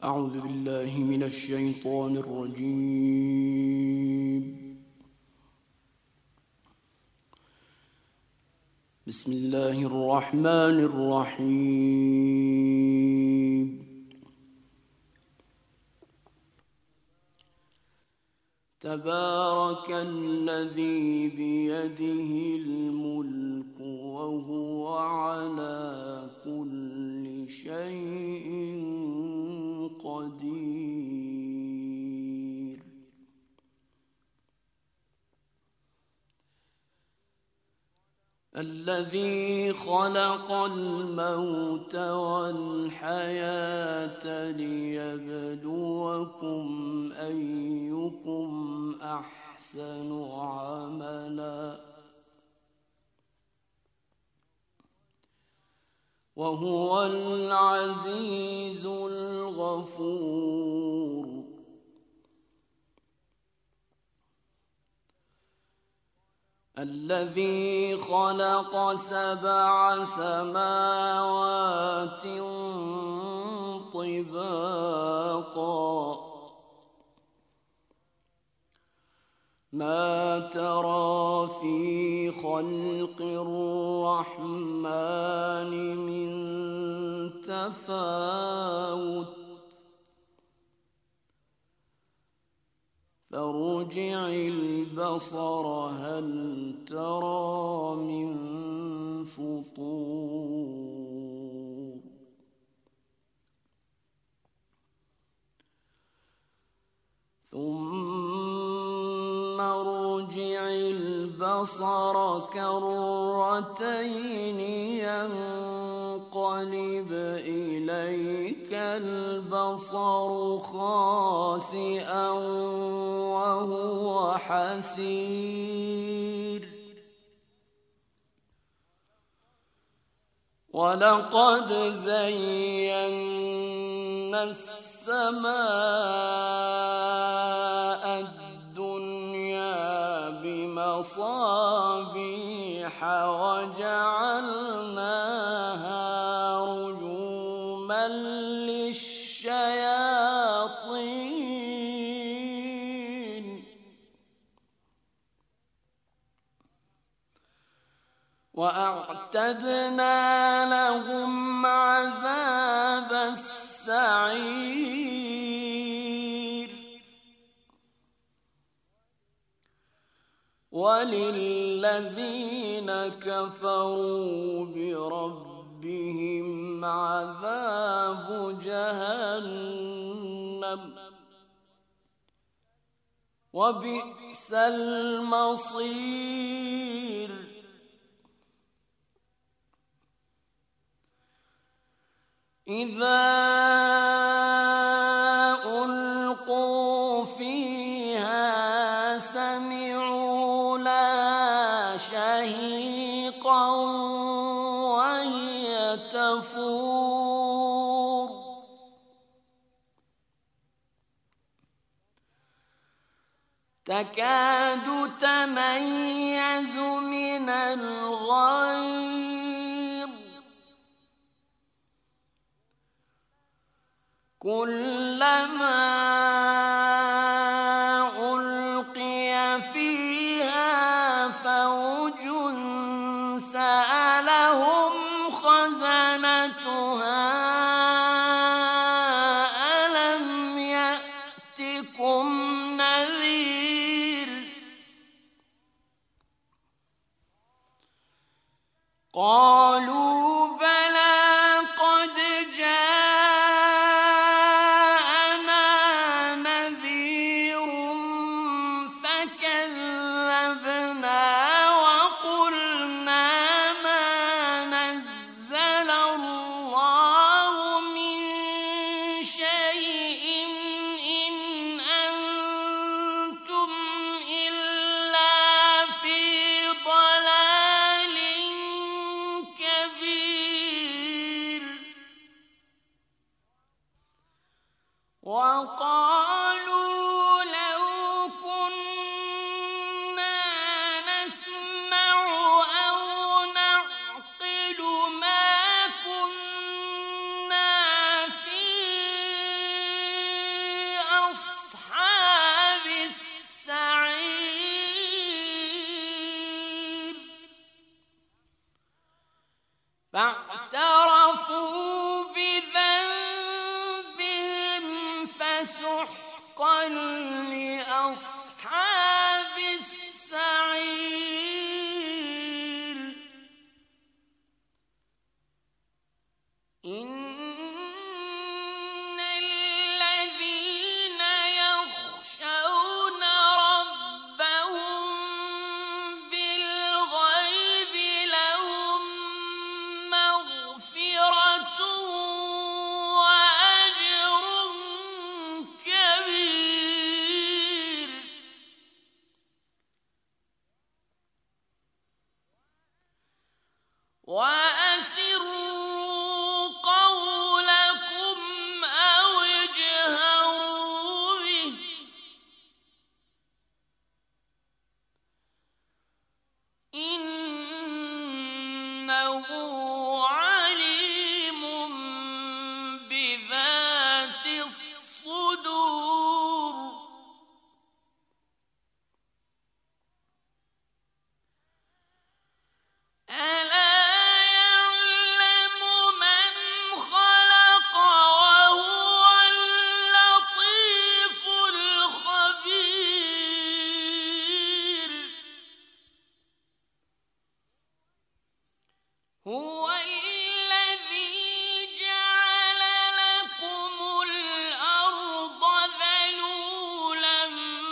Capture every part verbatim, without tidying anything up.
أعوذ بالله من الشيطان الرجيم. بسم الله الرحمن الرحيم. تبارك الذي بيده الملك وهو على كل شيء قدير. الذي خلق الموت والحياة ليبلوكم أيكم أحسن عملا وهو العزيز الغفور. الذي خلق سبع سماوات طباقا ما ترى في خلق الرحمن من تفاوت فارجع البصر هل ترى من فطور. ثم ارجع البصر كرتين ينقلب إليك البصر خاسئا وهو حسير. ولقد زينا السماء الدنيا بمصابيح وجعلناها رجوما للشياطين وأعتدنا لهم عذاب السعير. وللذين كفروا بربهم عذاب جهنم وبئس المصير. إذا ألقوا فيها سمعوا لها شهيقا وهي تفور تكاد تميز من الغيظ كلما ألقي فيها فوج سألهم خزنتها ألم يأتكم نذير قالوا بلى قد جاءنا نذير فكذبنا وقلنا ما نزل الله من شيء إن أنتم إلا في ضلال كبير. وقالوا لو كنا نسمع أو نعقل ما كنا في حقا لأصحاب السعير إن الذين يخشون ربهم بالغيب لهم مغفرة وأجر كبير وأسروا قولكم أو اجهروا به إنه عليم بذات الصدور ألا يعلم من خلق وهو اللطيف الخبير هو الذي جعل لكم الأرض ذلولا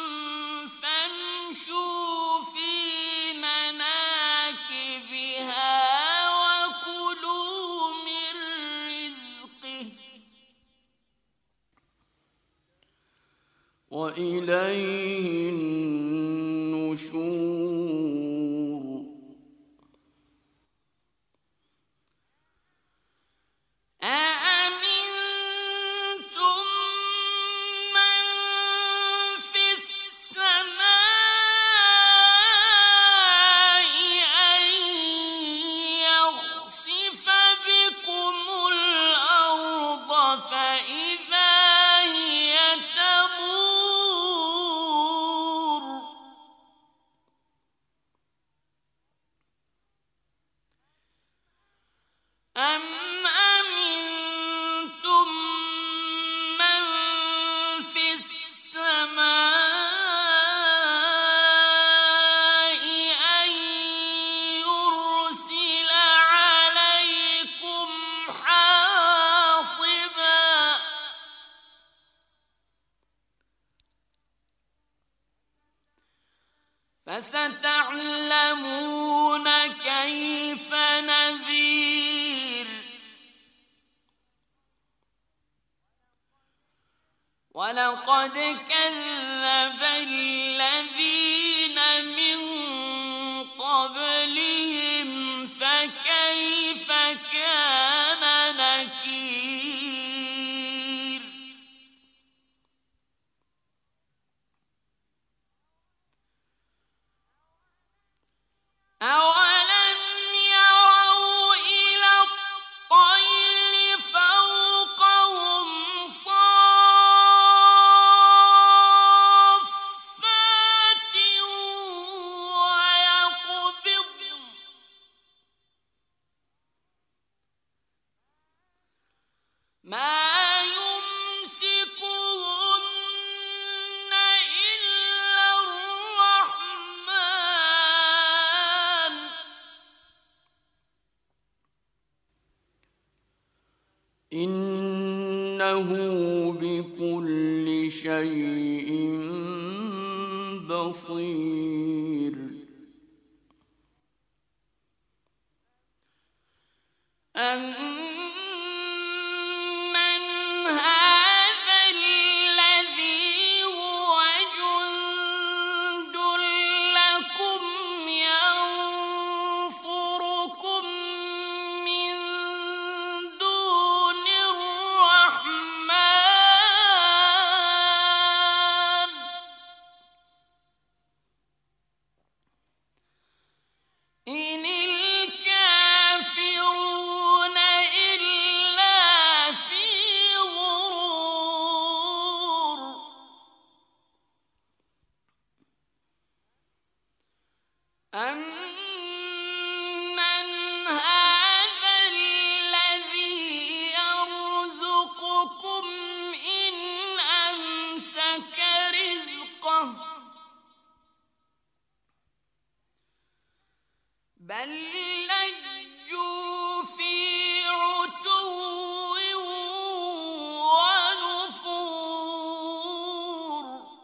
فامشوا في مناكبها وكلوا من رزقه وإليه النشور أأمنتم من في السماء أن يخسف بكم الأرض فإذا هي تمور أم أمنتم من في السماء أن يرسل عليكم حاصبا فستعلمون كيف نذير ولقد كذب الذين من قبلهم فكيف كان نكير أولم يروا إلى الطير فوقهم صافات ويقبضن ما يمسكهن إلا الرحمن إنه بكل شيء بصير أمن هذا الذي هو جند لكم ينصركم من دون الرحمن إن الكافرون لجوا في عتو ونفور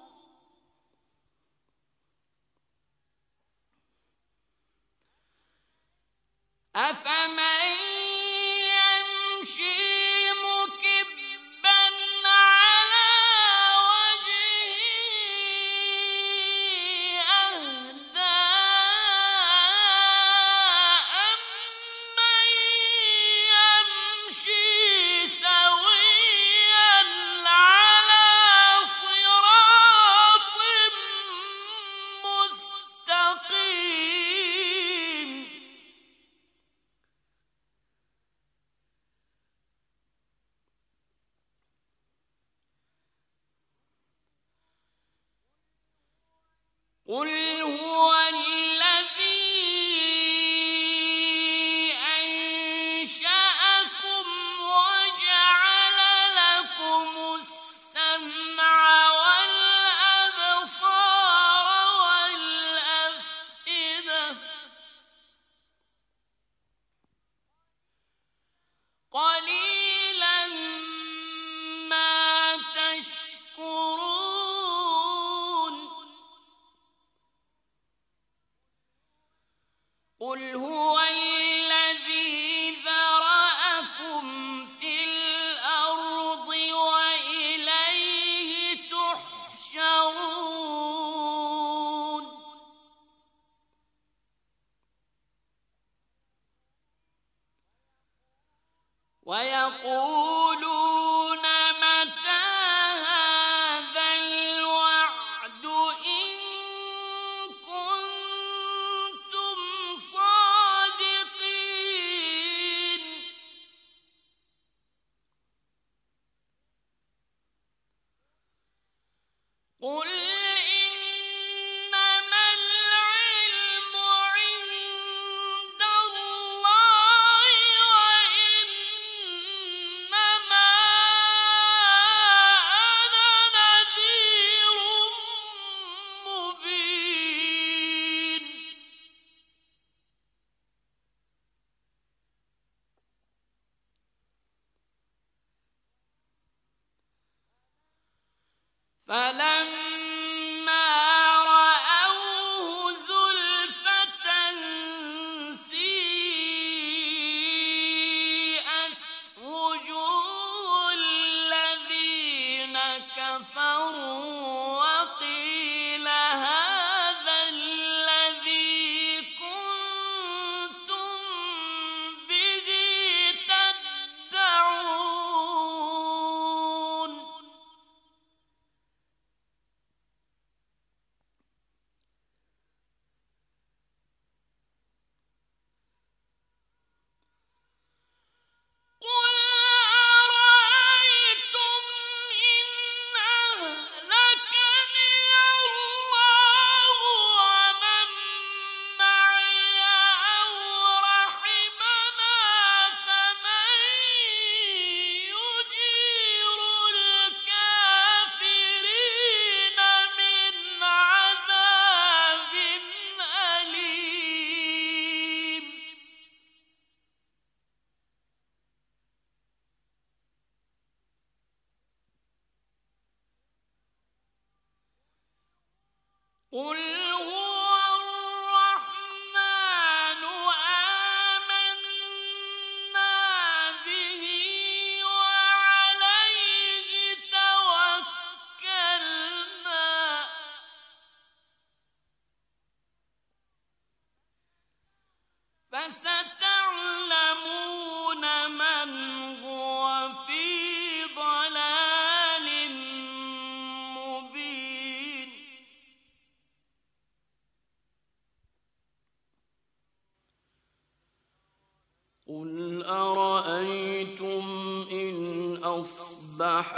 أفمن يمشي مكبا على وجهه أهدى أمن يمشي سويا على صراط مستقيم قل هو الذي أنشأكم وجعل لكم السمع والأبصار والأفئدة قليلا ما تشكرون قل هو الذي ذرأكم في الأرض وإليه تحشرون ويقولون متى هذا الوعد إن كنتم صادقين قل إنما العلم عند الله وإنما أنا نذير مبين فلما رأوه زلفة سيئت وجوه الذين كفروا وقيل هذا الذي كنتم به تدعون قل أرأيتم إن أهلكني الله ومن معي أو رحمنا فمن يجير الكافرين من عذاب أليم قل هو الرحمن آمنا به وعليه توكلنا فستعلمون من هو في ضلال مبين قل أرأيتم إن أصبح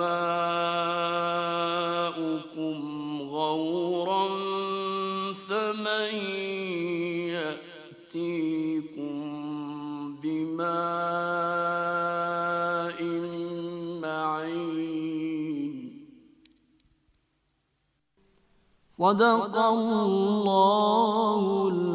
ماؤكم غورا فمن يأتيكم بماء معين صدق الله